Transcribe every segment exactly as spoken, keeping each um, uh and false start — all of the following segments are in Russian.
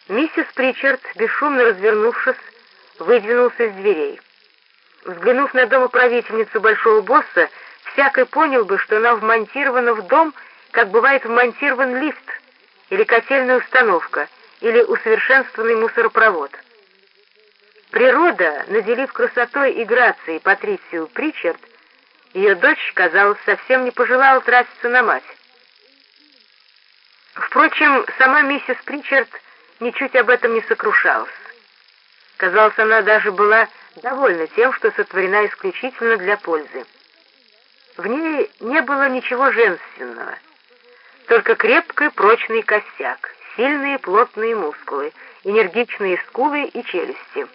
Миссис Причард, бесшумно развернувшись, выдвинулся из дверей. Взглянув на домоправительницу большого босса, всякий понял бы, что она вмонтирована в дом, как бывает вмонтирован лифт, или котельная установка, или усовершенствованный мусоропровод. Природа, наделив красотой и грацией Патрицию Причард, ее дочь, казалось, совсем не пожелала тратиться на мать. Впрочем, сама миссис Причард ничуть об этом не сокрушалась. Казалось, она даже была довольна тем, что сотворена исключительно для пользы. В ней не было ничего женственного, только крепкий прочный костяк, сильные плотные мускулы, энергичные скулы и челюсти.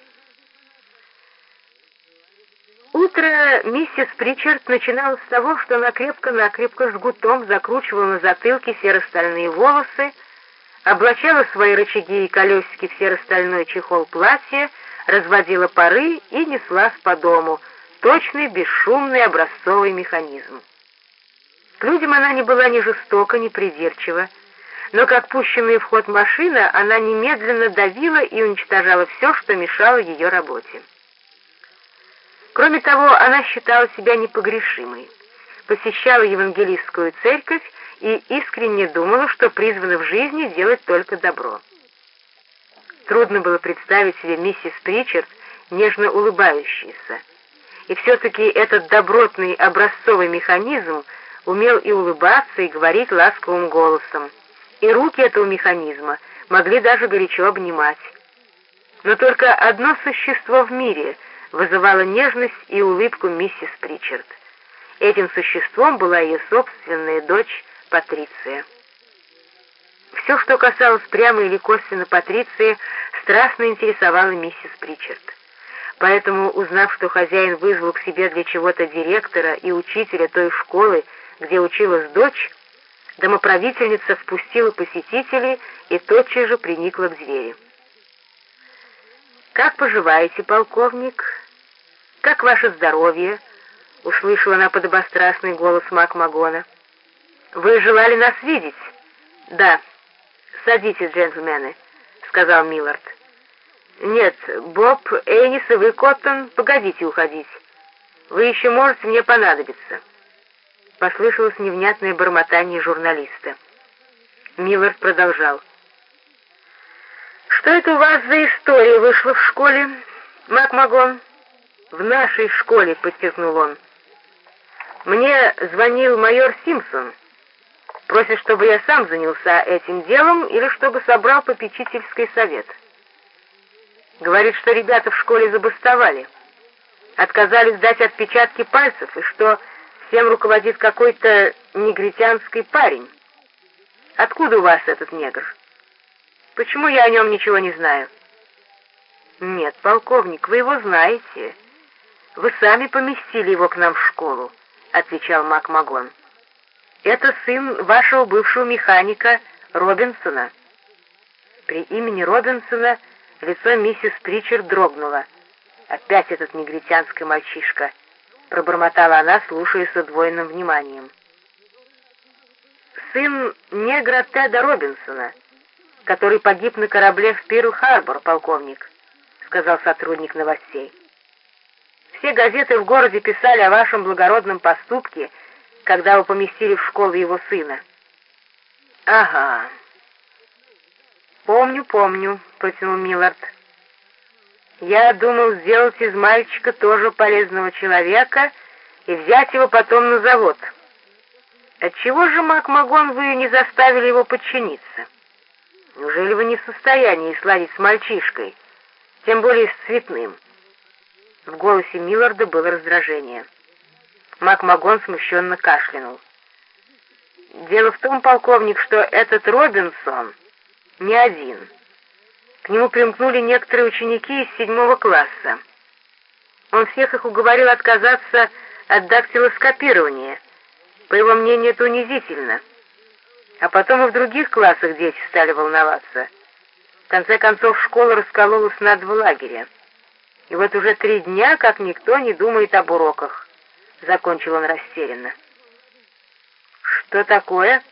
Утро миссис Причард начиналось с того, что она крепко-накрепко жгутом закручивала на затылке серо-стальные волосы, облачала свои рычаги и колесики в серо-стальной чехол платья, разводила пары и неслась по дому, точный, бесшумный образцовый механизм. К людям она не была ни жестока, ни придирчива, но как пущенная в ход машина, она немедленно давила и уничтожала все, что мешало ее работе. Кроме того, она считала себя непогрешимой, посещала евангелистскую церковь и искренне думала, что призвана в жизни делать только добро. Трудно было представить себе миссис Причард нежно улыбающейся, и все-таки этот добротный образцовый механизм умел и улыбаться, и говорить ласковым голосом, и руки этого механизма могли даже горячо обнимать. Но только одно существо в мире вызывало нежность и улыбку миссис Причард. Этим существом была ее собственная дочь Патриция. Все, что касалось прямо или косвенно Патриции, страстно интересовало миссис Причард. Поэтому, узнав, что хозяин вызвал к себе для чего-то директора и учителя той школы, где училась дочь, домоправительница впустила посетителей и тотчас же приникла к двери. «Как поживаете, полковник? Как ваше здоровье?» — услышала она подобострастный голос Макмагона. «Вы желали нас видеть?» «Да. Садитесь, джентльмены», — сказал Миллард. «Нет, Боб, Энис и вы, Коттон, погодите уходить. Вы еще можете мне понадобиться». Послышалось невнятное бормотание журналиста. Миллард продолжал. «Что это у вас за история вышла в школе, Макмагон?» «В нашей школе», — подчеркнул он. «Мне звонил майор Симпсон. Просит, чтобы я сам занялся этим делом или чтобы собрал попечительский совет. Говорит, что ребята в школе забастовали, отказались дать отпечатки пальцев, и что всем руководит какой-то негритянский парень. Откуда у вас этот негр? Почему я о нем ничего не знаю?» «Нет, полковник, вы его знаете. Вы сами поместили его к нам в школу», — отвечал Макмагон. «Это сын вашего бывшего механика Робинсона». При имени Робинсона лицо миссис Причард дрогнуло. «Опять этот негритянский мальчишка», — пробормотала она, слушая с удвоенным вниманием. «Сын негра Теда Робинсона, который погиб на корабле в Перл-Харбор, полковник», — сказал сотрудник новостей. «Все газеты в городе писали о вашем благородном поступке, когда вы поместили в школу его сына». «Ага. Помню, помню», — протянул Миллард. «Я думал сделать из мальчика тоже полезного человека и взять его потом на завод. Отчего же, Макмагон, вы не заставили его подчиниться? Неужели вы не в состоянии сладить с мальчишкой, тем более с цветным?» В голосе Милларда было раздражение. Макмагон смущенно кашлянул. «Дело в том, полковник, что этот Робинсон не один. К нему примкнули некоторые ученики из седьмого класса. Он всех их уговорил отказаться от дактилоскопирования. По его мнению, это унизительно. А потом и в других классах дети стали волноваться. В конце концов, школа раскололась на два лагеря. И вот уже три дня, как никто не думает об уроках», — закончил он растерянно. «Что такое?»